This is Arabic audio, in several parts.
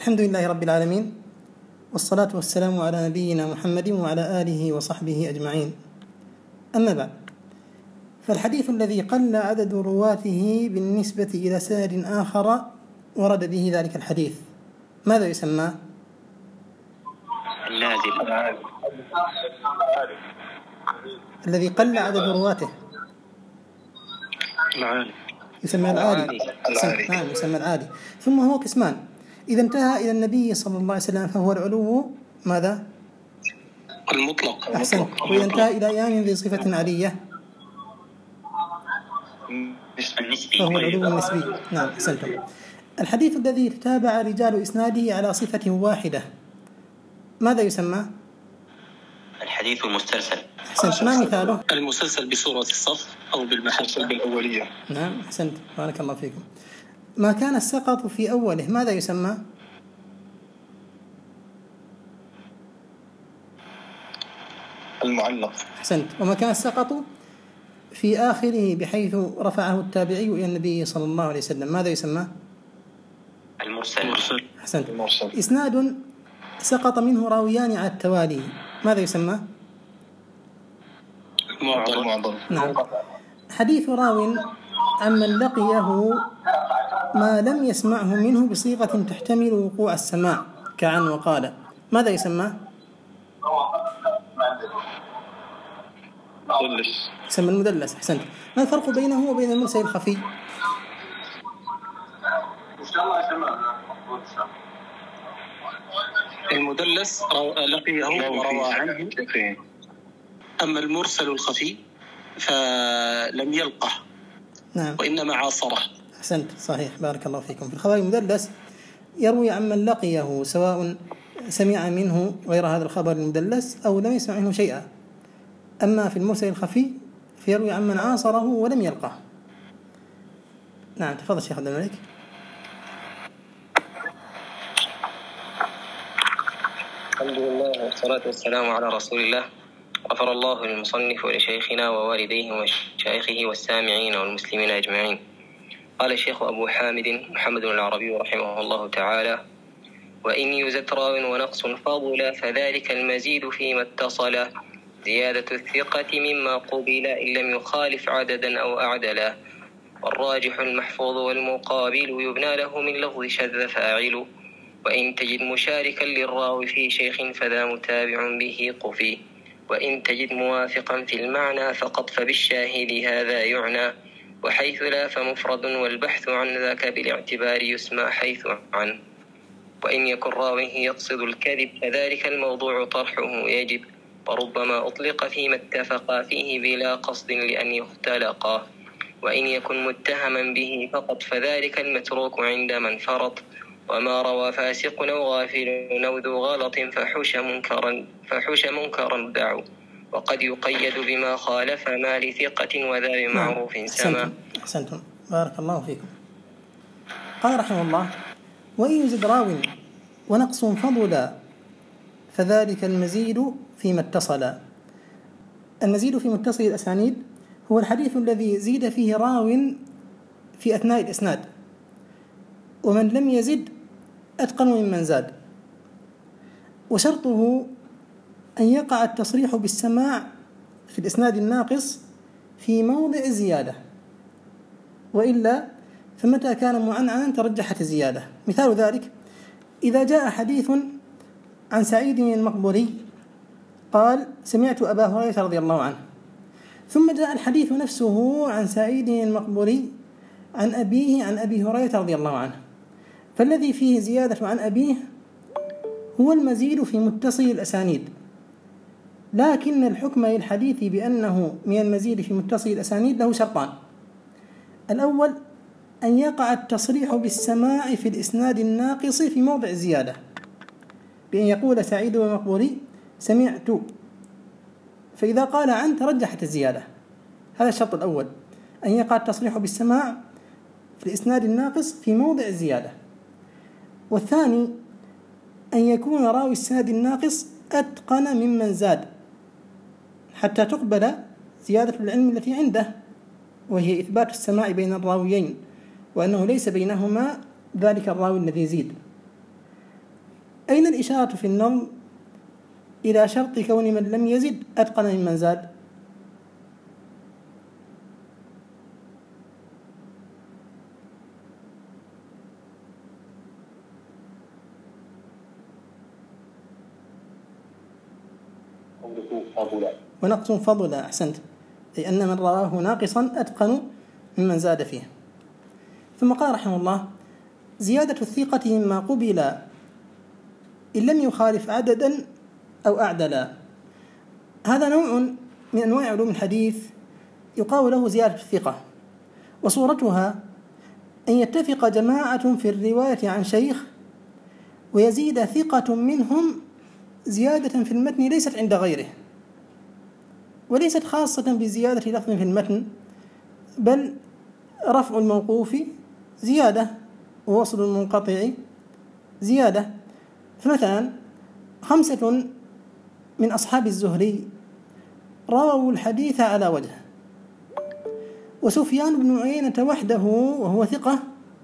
الحمد لله رب العالمين، والصلاة والسلام على نبينا محمد وعلى آله وصحبه أجمعين. أما بعد، فالحديث الذي قل عدد رواته بالنسبة إلى سند آخر ورد به ذلك الحديث ماذا يسمى؟ اللازم. الذي قل عدد رواته يسمى العالي. نعم، يسمى العالي. ثم هو قسمان: إذا انتهى إلى النبي صلى الله عليه وسلم فهو العلو ماذا؟ المطلق. أحسن. وإذا انتهى إلى إمام ذي صفة عالية فهو العلو النسبي. نعم، أحسنتم. الحديث الذي تابع رجال إسناده على صفة واحدة ماذا يسمى؟ الحديث المسترسل. أحسنت. ما مثاله؟ المسلسل بصورة الصف أو بالمسلسل بالأولية. نعم، أحسنت، بارك الله فيكم. ما كان السقط في أوله ماذا يسمى؟ المعلق. أحسنت. وما كان السقط في آخره بحيث رفعه التابعي إلى النبي صلى الله عليه وسلم ماذا يسمى؟ المرسل. أحسنت. إسناد سقط منه راويان على التوالي ماذا يسمى؟ المعضل. نعم. حديث راو عمن لقيه ما لم يسمعه منه بصيغة تحتمل وقوع السماع كعن وقال ماذا يسمى؟ يسمى المدلس. أحسنت. ما الفرق بينه وبين المرسل الخفي؟ المدلس لقيه وروى عنه، أما المرسل الخفي فلم يلقه. نعم. وإنما عاصره. أحسنت، صحيح، بارك الله فيكم. في الخبر المدلس يروي عمن لقيه سواء سمع منه غير هذا الخبر المدلس أو لم يسمع منه شيئا. أما في المرسل الخفي فيروي عمن عاصره ولم يلقه. نعم، تفضل شيخ عبد الملك. الحمد لله والصلاة والسلام على رسول الله. غفر الله للمصنف ولشيخنا ووالديه ومشايخه والسامعين والمسلمين أجمعين. قال الشيخ أبو حامد محمد العربي رحمه الله تعالى: وإن يزد راو ونقص فضل فذلك المزيد فيما اتصل، زيادة الثقة مما قبل إن لم يخالف عددا أو أعدلا، والراجح المحفوظ والمقابل يبنى له من لفظ شذ فاعل، وإن تجد مشاركا للراوي في شيخ فذا متابع به قفي، وإن تجد موافقا في المعنى فقط فبالشاهد هذا يعنى، وحيث لا فمفرد والبحث عن ذاك بالاعتبار يسمى حيث عن، وإن يكن راويه يقصد الكذب فذلك الموضوع طرحه يجب، وربما أطلق فيما اتفقا فيه بلا قصد لأن يختلقا، وإن يكن متهما به فقط فذلك المتروك عند من فرط، وما روى فاسق أو غافل أو ذو غلط فحش منكرا دعوا، وقد يقيد بما خالف ما لثقة وذا بمعروف سما. أحسنتم، بارك الله فيكم. قال رحمه الله: وإن يزد راو ونقص فضل فذلك المزيد فيما اتصل. المزيد في متصل الأسانيد هو الحديث الذي زيد فيه راو في أثناء الإسناد، ومن لم يزد أتقن ممن زاد، وشرطه أن يقع التصريح بالسماع في الإسناد الناقص في موضع الزيادة، وإلا فمتى كان معنعنا ترجحت الزيادة. مثال ذلك: إذا جاء حديث عن سعيد المقبوري قال: سمعت أبا هريرة رضي الله عنه، ثم جاء الحديث نفسه عن سعيد المقبوري عن أبيه عن أبي هريرة رضي الله عنه، فالذي فيه زيادة عن أبيه هو المزيد في متصل الأسانيد، لكن الحكم للحديث بأنه من المزيد في متصل الأسانيد له شرطان: الأول أن يقع التصريح بالسماع في الإسناد الناقص في موضع الزيادة، بأن يقول سعيد المقبوري سمعت، فإذا قال عن ترجحت الزيادة. هذا الشرط الأول، أن يقع التصريح بالسماع في الإسناد الناقص في موضع الزيادة. والثاني أن يكون راوي السند الناقص أتقن ممن زاد حتى تقبل زيادة العلم التي عنده، وهي إثبات السماع بين الراويين، وأنه ليس بينهما ذلك الراوي الذي يزيد. أين الإشارة في النظم إلى شرط كون من لم يزد أتقن ممن زاد؟ ونقص فضلا. أحسنت، أي أن من رواه ناقصا أتقن ممن زاد فيه. ثم قال رحمه الله: زيادة الثقة مما قبل إن لم يخالف عددا أو أعدلا. هذا نوع من أنواع علوم الحديث يقال له زيادة الثقة، وصورتها أن يتفق جماعة في الرواية عن شيخ ويزيد ثقة منهم زيادة في المتن ليست عند غيره، وليست خاصة بزيادة لفظ في المتن، بل رفع الموقوف زيادة ووصل المنقطع زيادة. فمثلا 5 من أصحاب الزهري رووا الحديث على وجه، وسفيان بن عيينة وحده وهو ثقة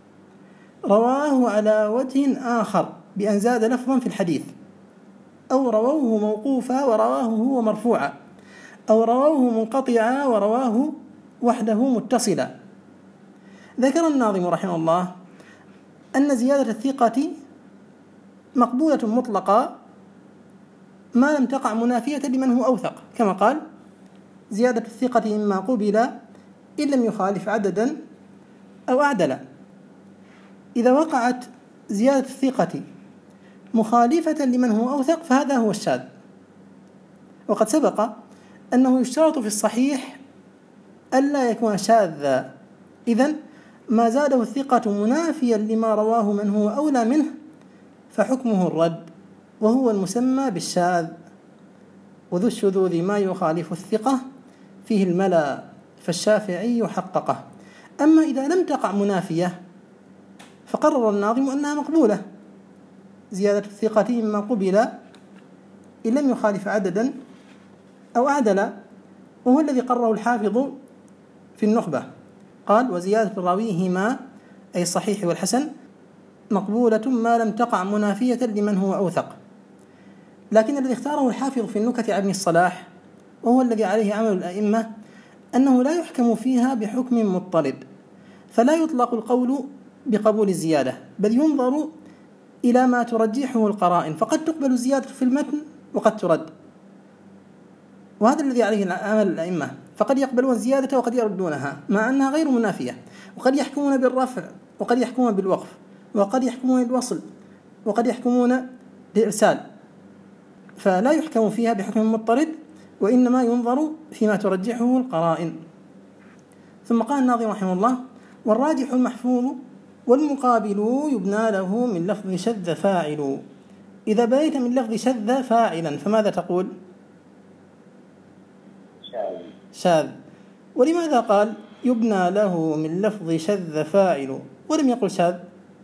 رواه على وجه آخر بأن زاد لفظا في الحديث، أو رووه موقوفا ورواه هو مرفوعا، أو رواه منقطعا ورواه وحده متصلا. ذكر الناظم رحمه الله أن زيادة الثقة مقبولة مطلقة ما لم تقع منافية لمن هو أوثق، كما قال: زيادة الثقة مما قبل إن لم يخالف عددا أو أعدلا. إذا وقعت زيادة الثقة مخالفة لمن هو أوثق فهذا هو الشاذ. وقد سبق أنه يشترط في الصحيح ألا يكون شاذا، إذن ما زاده الثقة منافيا لما رواه من هو أولى منه فحكمه الرد، وهو المسمى بالشاذ. وذو الشذوذ ما يخالف الثقة فيه الملا، فالشافعي حققه. أما إذا لم تقع منافية فقرر الناظم أنها مقبولة، زيادة الثقة مما قبل إن لم يخالف عددا أو أعدلا، وهو الذي قرره الحافظ في النخبة. قال: وزيادة راويهما أي الصحيح والحسن مقبولة ما لم تقع منافية لمن هو أوثق. لكن الذي اختاره الحافظ في النكت عن ابن الصلاح، وهو الذي عليه عمل الأئمة، أنه لا يحكم فيها بحكم مضطرد، فلا يطلق القول بقبول الزيادة، بل ينظر إلى ما ترجحه القرائن، فقد تقبل الزيادة في المتن وقد ترد. وهذا الذي عليه عمل الأئمة، فقد يقبلون الزيادة وقد يردونها مع أنها غير منافية، وقد يحكمون بالرفع وقد يحكمون بالوقف، وقد يحكمون بالوصل وقد يحكمون بالإرسال، فلا يحكم فيها بحكم مضطرد، وإنما ينظر فيما ترجحه القرائن. ثم قال الناظم رحمه الله: والراجح المحفوظ والمقابل يبنى له من لفظ شذ فاعل. إذا بنيت من لفظ شذ فاعلا فماذا تقول؟ شاذ. ولماذا قال يبنى له من لفظ شذ فاعل ولم يقل شاذ؟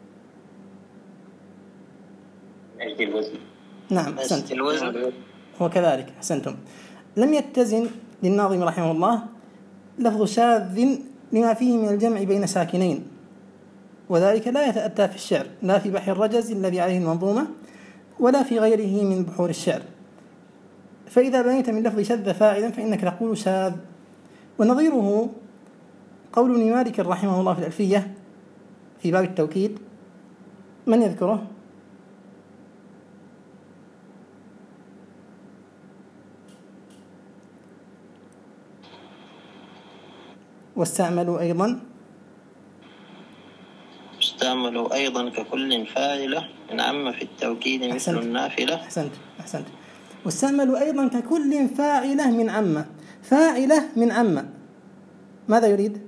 نعم، أحسنت، وكذلك أحسنتم. لم يتزن للناظم رحمه الله لفظ شاذ لما فيه من الجمع بين ساكنين، وذلك لا يتأتى في الشعر، لا في بحر الرجز الذي عليه المنظومة ولا في غيره من بحور الشعر. فإذا بنيت من لفظ شذ فاعلا فإنك تقول شاذ. ونظيره قول ابن مالك رحمه الله في الألفية في باب التوكيد، من يذكره؟ واستعملوا أيضا ككل فاعلة من عم في التوكيد مثل النافلة. أحسنت. واستعملوا أيضا ككل فاعلة من عم. فاعلة من عم ماذا يريد؟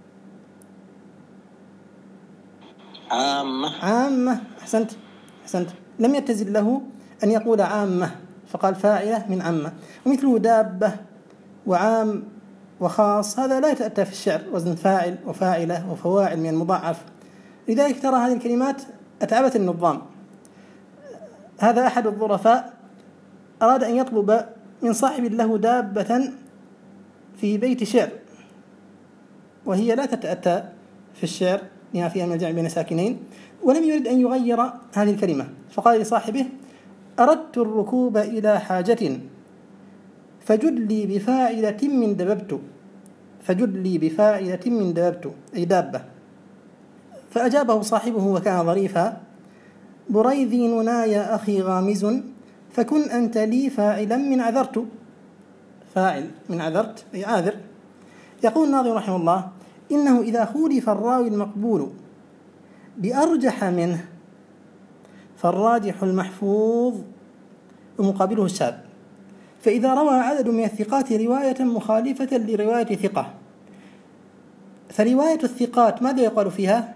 عامة. أحسنت. لم يتزل له أن يقول عامة فقال فاعلة من عم. ومثله دابة وعام وخاص، هذا لا يتأتى في الشعر وزن فاعل وفاعلة وفواعل من المضاعف. لذلك ترى هذه الكلمات أتعبت النظام. هذا أحد الظرفاء أراد أن يطلب من صاحب له دابة في بيت شعر، وهي لا تتأتى في الشعر لما فيها من الجمع بين ساكنين، ولم يرد أن يغير هذه الكلمة، فقال لصاحبه: أردت الركوب إلى حاجة فجد لي بفاعلة من دببت، فجد لي بفاعلة من دببت، أي دابة. فأجابه صاحبه وكان ظريفا: بريذي ننايا أخي غامز، فكن أنت لي فاعلا من عذرت. فاعل من عذرت أي عاذر. يقول الناظم رحمه الله: إنه إذا خولف الراوي المقبول بأرجح منه فالراجح المحفوظ ومقابله الشاذ، فإذا روى عدد من الثقات رواية مخالفة لرواية ثقة فرواية الثقات ماذا يقال فيها؟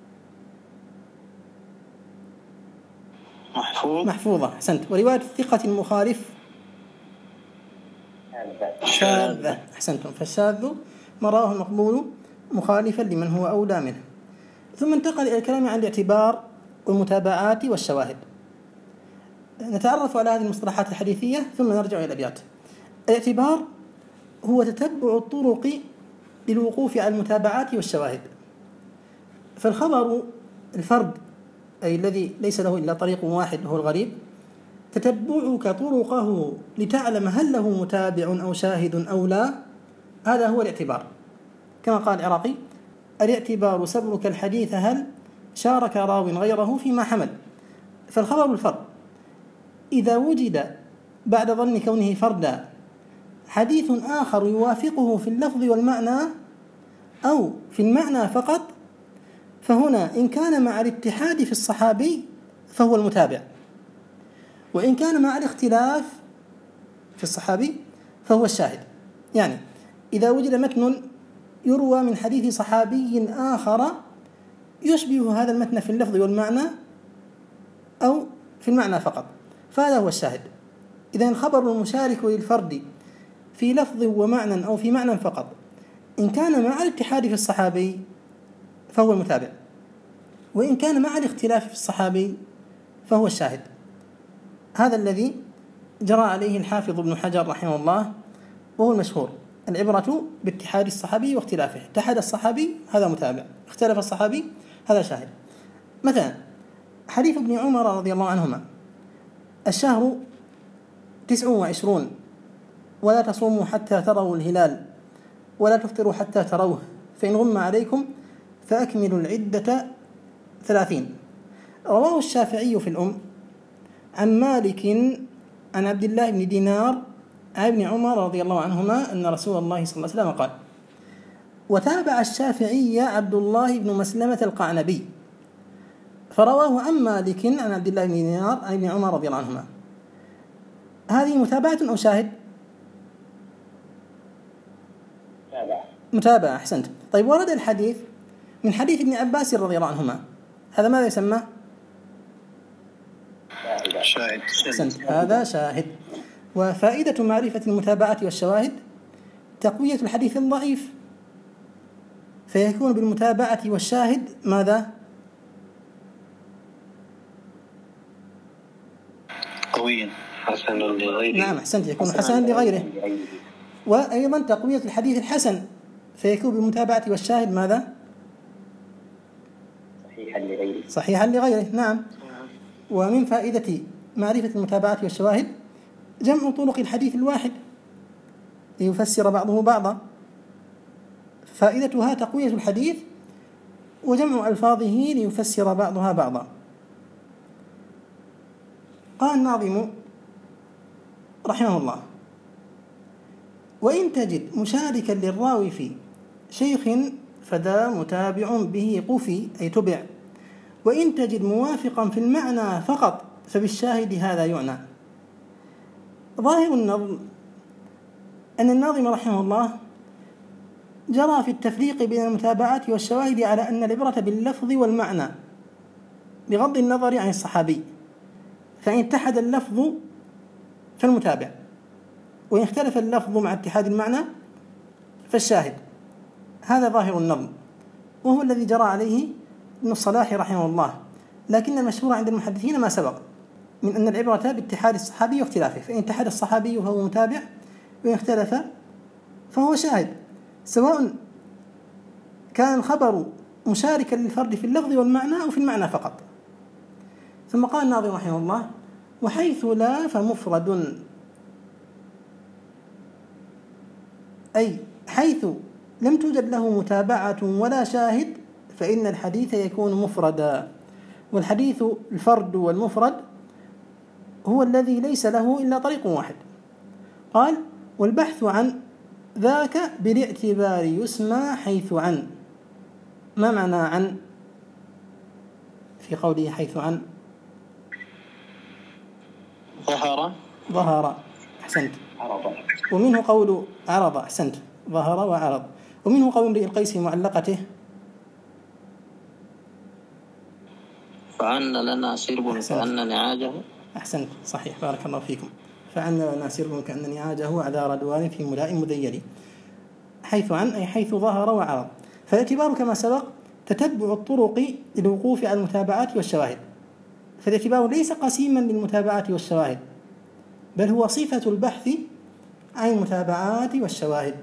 محفوظة. أحسنت. ورواية الثقة المخالف شاذة. أحسنتم. فالشاذ ما رواه المقبول مخالفا لمن هو أولى منه. ثم انتقل إلى الكلام عن الاعتبار والمتابعات والشواهد. نتعرف على هذه المصطلحات الحديثية ثم نرجع إلى الأبيات. الاعتبار هو تتبع الطرق للوقوف على المتابعات والشواهد. فالخبر الفرد أي الذي ليس له إلا طريق واحد وهو الغريب، تتبعك طرقه لتعلم هل له متابع أو شاهد أو لا، هذا هو الاعتبار. كما قال العراقي: الاعتبار سبرك الحديث هل شارك راو غيره فيما حمل. فالخبر الفرد إذا وجد بعد ظن كونه فردا حديث آخر يوافقه في اللفظ والمعنى أو في المعنى فقط، فهنا إن كان مع الاتحاد في الصحابي فهو المتابع، وإن كان مع الاختلاف في الصحابي فهو الشاهد. يعني إذا وجد متن يروى من حديث صحابي آخر يشبه هذا المتن في اللفظ والمعنى أو في المعنى فقط، فهذا هو الشاهد. إذا الخبر المشارك للفرد في لفظ ومعنى أو في معنى فقط إن كان مع الاتحاد في الصحابي فهو المتابع، وإن كان مع الاختلاف في الصحابي فهو الشاهد. هذا الذي جرى عليه الحافظ ابن حجر رحمه الله، وهو المشهور: العبرة باتحاد الصحابي واختلافه. اتحد الصحابي هذا متابع، اختلف الصحابي هذا شاهد. مثلا حديث ابن عمر رضي الله عنهما: الشهر 29 ولا تصوموا حتى تروا الهلال ولا تفطروا حتى تروه فإن غم عليكم فأكملوا العدة 30. رواه الشافعي في الأم عن مالك عن عبد الله بن دينار عن ابن عمر رضي الله عنهما أن رسول الله صلى الله عليه وسلم قال. وتابع الشافعي عبد الله بن مسلمة القعنبي فرواه عن مالك عن عبد الله بن دينار عن ابن عمر رضي الله عنهما. هذه متابعة أو شاهد؟ متابعة. أحسنت. طيب ورد الحديث من حديث ابن عباس رضي الله عنهما، هذا ماذا يسمى؟ شاهد. أحسنت. هذا شاهد. وفائدة معرفة المتابعة والشواهد تقوية الحديث الضعيف، فيكون بالمتابعة والشاهد ماذا؟ قويا حسنا لغيره. نعم أحسنت، يكون حسنا لغيره. وأيضا تقوية الحديث الحسن، فيكون بالمتابعة والشاهد ماذا؟ صحيحا لغيره. نعم. ومن فائدة معرفة المتابعة والشواهد جمع طرق الحديث الواحد ليفسر بعضه بعضا، فائدتها تقوية الحديث وجمع ألفاظه ليفسر بعضها بعضا. قال الناظم رحمه الله: وإن تجد مشاركا للراوي في شيخ فدا متابع به قفي أي تبع، وإن تجد موافقا في المعنى فقط فبالشاهد هذا يعنى. ظاهر النظم أن الناظم رحمه الله جرى في التفريق بين المتابعات والشواهد على أن العبرة باللفظ والمعنى بغض النظر عن الصحابي، فإن اتحد اللفظ فالمتابع، وإن اختلف اللفظ مع اتحاد المعنى فالشاهد. هذا ظاهر النظم، وهو الذي جرى عليه ابن الصلاح رحمه الله. لكن المشهور عند المحدثين ما سبق من أن العبرة باتحاد الصحابي واختلافه، فإن اتحد الصحابي فهو متابع، وإن اختلف فهو شاهد، سواء كان الخبر مشاركا للفرد في اللفظ والمعنى أو في المعنى فقط. ثم قال الناظم رحمه الله: وحيث لا فمفرد، أي حيث لم توجد له متابعة ولا شاهد فإن الحديث يكون مفردا. والحديث الفرد والمفرد هو الذي ليس له إلا طريق واحد. قال: والبحث عن ذاك بالاعتبار يسمى حيث عن. ما معنى عن في قوله حيث عن؟ ظهر. أحسنت. ومنه قول عرض. أحسنت، ظهر وعرض. ومنه قول امرئ القيس في معلقته: فعن لنا سرب كأن نعاجه. أحسنت، صحيح، بارك الله فيكم. فعن لنا سرب كأن نعاجه عذار دوار في ملاء مذيل. حيث عن أي حيث ظهر وعرض. فالاعتبار كما سبق تتبع الطرق للوقوف على المتابعات والشواهد. فالاعتبار ليس قسيما للمتابعات والشواهد، بل هو صفة البحث عن المتابعات والشواهد.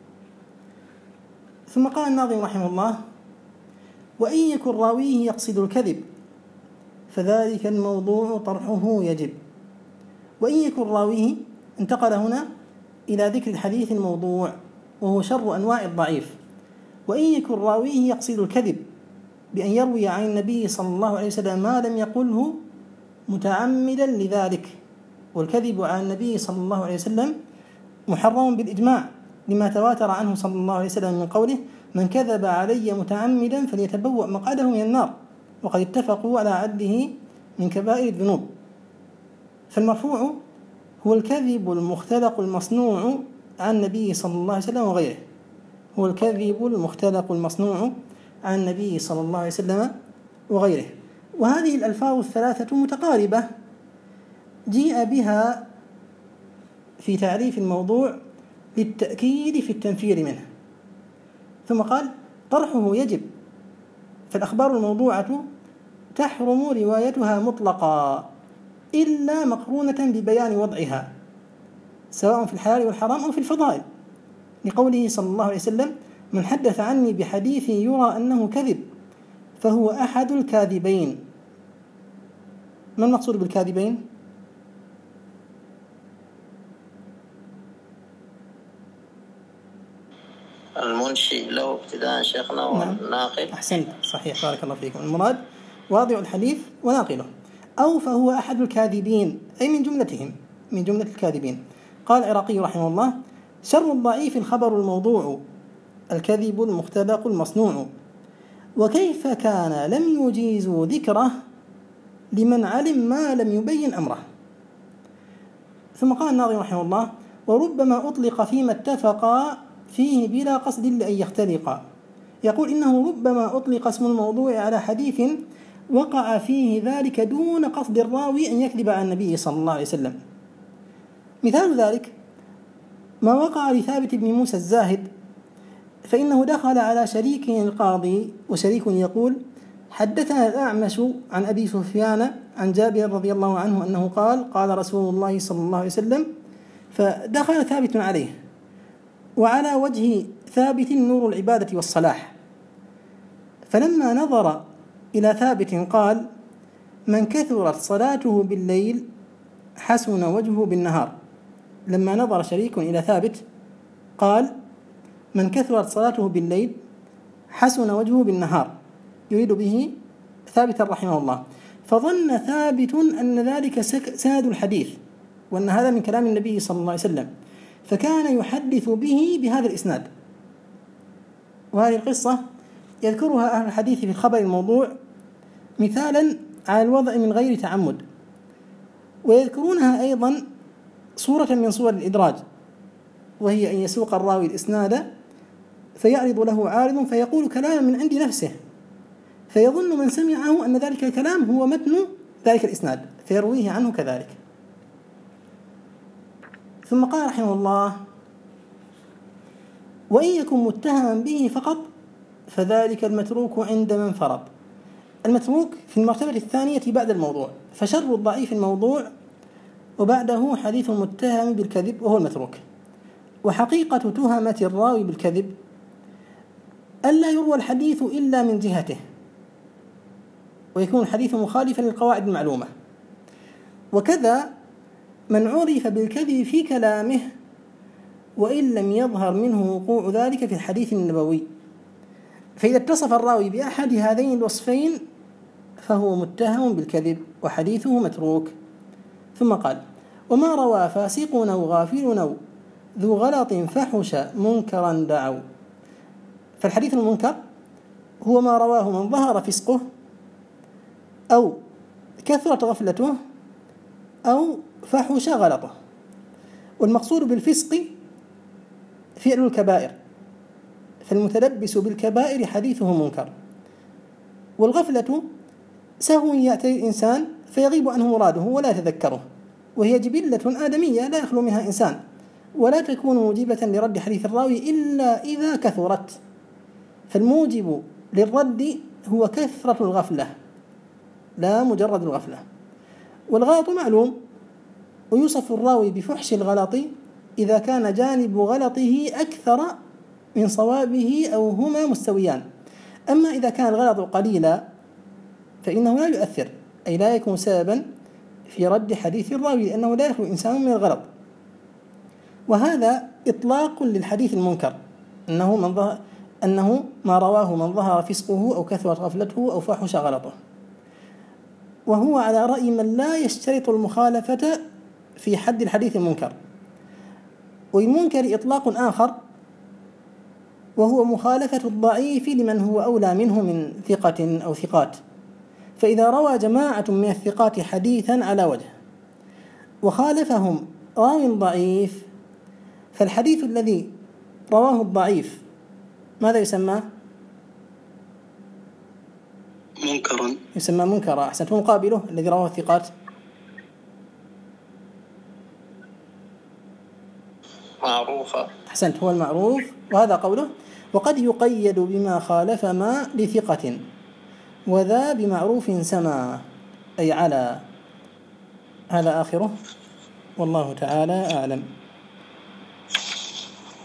ثم قال الناظم رحمه الله: وإن يكن راويه يقصد الكذب فذلك الموضوع طرحه يجب. وإن يكن راويه انتقل هنا إلى ذكر الحديث الموضوع وهو شر أنواع الضعيف. وإن يكن راويه يقصد الكذب بأن يروي عن النبي صلى الله عليه وسلم ما لم يقله متعمدا لذلك. والكذب عن النبي صلى الله عليه وسلم محرم بالإجماع لما تواتر عنه صلى الله عليه وسلم من قوله: من كذب علي متعمدا فليتبوأ مقعده من النار. وقد اتفقوا على عده من كبائر الذنوب. فالمرفوع هو الكذب المختلق المصنوع عن النبي صلى الله عليه وسلم وغيره. هو الكذب المختلق المصنوع عن النبي صلى الله عليه وسلم وغيره. وهذه الألفاظ الثلاثة متقاربة جيء بها في تعريف الموضوع للتأكيد في التنفير منه. ثم قال: طرحه يجب. فالأخبار الموضوعة تحرم روايتها مطلقا إلا مقرونة ببيان وضعها سواء في الحلال والحرام أو في الفضائل، لقوله صلى الله عليه وسلم: من حدث عني بحديث يرى أنه كذب فهو أحد الكاذبين. ما المقصود بالكاذبين؟ المنشئ له ابتداء شيخنا والناقل. نعم. أحسنت، صحيح، بارك الله فيكم. المراد واضع الحديث وناقله. أو فهو أحد الكاذبين أي من جملتهم، من جملة الكاذبين. قال العراقي رحمه الله: شر الضعيف الخبر الموضوع الكذب المختلق المصنوع. وكيف كان لم يجيزوا ذكره لمن علم ما لم يبين أمره. ثم قال الناظم رحمه الله: وربما أطلق فيما اتفقا فيه بلا قصد لأن يختلقا. يقول إنه ربما أطلق اسم الموضوع على حديث وقع فيه ذلك دون قصد الراوي أن يكذب عن النبي صلى الله عليه وسلم. مثال ذلك ما وقع لثابت بن موسى الزاهد، فإنه دخل على شريك القاضي وشريك يقول: حدثنا الأعمش عن أبي سفيان عن جابر رضي الله عنه أنه قال: قال رسول الله صلى الله عليه وسلم. فدخل ثابت عليه، وعلى وجه ثابت نور العبادة والصلاح. فلما نظر إلى ثابت قال: من كثرت صلاته بالليل حسن وجهه بالنهار. لما نظر شريك إلى ثابت قال: من كثرت صلاته بالليل حسن وجهه بالنهار، يريد به ثابت رحمه الله. فظن ثابت أن ذلك سند الحديث وأن هذا من كلام النبي صلى الله عليه وسلم، فكان يحدث به بهذا الإسناد. وهذه القصة يذكرها أهل الحديث في الخبر الموضوع مثالا على الوضع من غير تعمد، ويذكرونها أيضا صورة من صور الإدراج، وهي أن يسوق الراوي الإسناد فيعرض له عارض فيقول كلاما من عند نفسه، فيظن من سمعه أن ذلك الكلام هو متن ذلك الإسناد فيرويه عنه كذلك. ثم قال رحمه الله: وإن يكن متهما به فقط فذلك المتروك عند من فرض. المتروك في المرتبة الثانية بعد الموضوع، فشر الضعيف الموضوع وبعده حديث متهم بالكذب وهو المتروك. وحقيقة تهمة الراوي بالكذب ألا يروى الحديث إلا من جهته، ويكون الحديث مخالفا للقواعد المعلومة. وكذا من عرف بالكذب في كلامه وإن لم يظهر منه وقوع ذلك في الحديث النبوي، فإذا اتصف الراوي بأحد هذين الوصفين فهو متهم بالكذب وحديثه متروك. ثم قال: وما روى فاسق أو غافل أو ذو غلط فحش منكرا دعوا. فالحديث المنكر هو ما رواه من ظهر فسقه أو كثرت غفلته أو فحش غلطه. والمقصود بالفسق فعل الكبائر، فالمتلبس بالكبائر حديثه منكر. والغفلة سهو يأتي الإنسان فيغيب عنه مراده ولا يتذكره، وهي جبلة آدمية لا يخلو منها إنسان، ولا تكون موجبة لرد حديث الراوي إلا إذا كثرت. فالموجب للرد هو كثرة الغفلة لا مجرد الغفلة. والغلط معلوم، ويوصف الراوي بفحش الغلط إذا كان جانب غلطه أكثر من صوابه أو هما مستويان. أما إذا كان الغلط قليلا فإنه لا يؤثر، أي لا يكون سببا في رد حديث الراوي، لأنه لا يخلو إنسان من الغلط. وهذا إطلاق للحديث المنكر، أنه ما رواه من ظهر فسقه أو كثرت غفلته أو فحش غلطه. وهو على رأي من لا يشترط المخالفة في حد الحديث المنكر. والمنكر إطلاق آخر، وهو مخالفة الضعيف لمن هو أولى منه من ثقة أو ثقات. فإذا روى جماعة من الثقات حديثا على وجه وخالفهم راو ضعيف، فالحديث الذي رواه الضعيف ماذا يسمى؟ منكرا. يسمى منكرا. أحسنت. مقابله الذي رواه الثقات معروفة. أحسنت، هو المعروف. وهذا قوله: وقد يقيد بما خالف ما لثقة وذا بمعروف سما، أي على. هذا آخره، والله تعالى أعلم.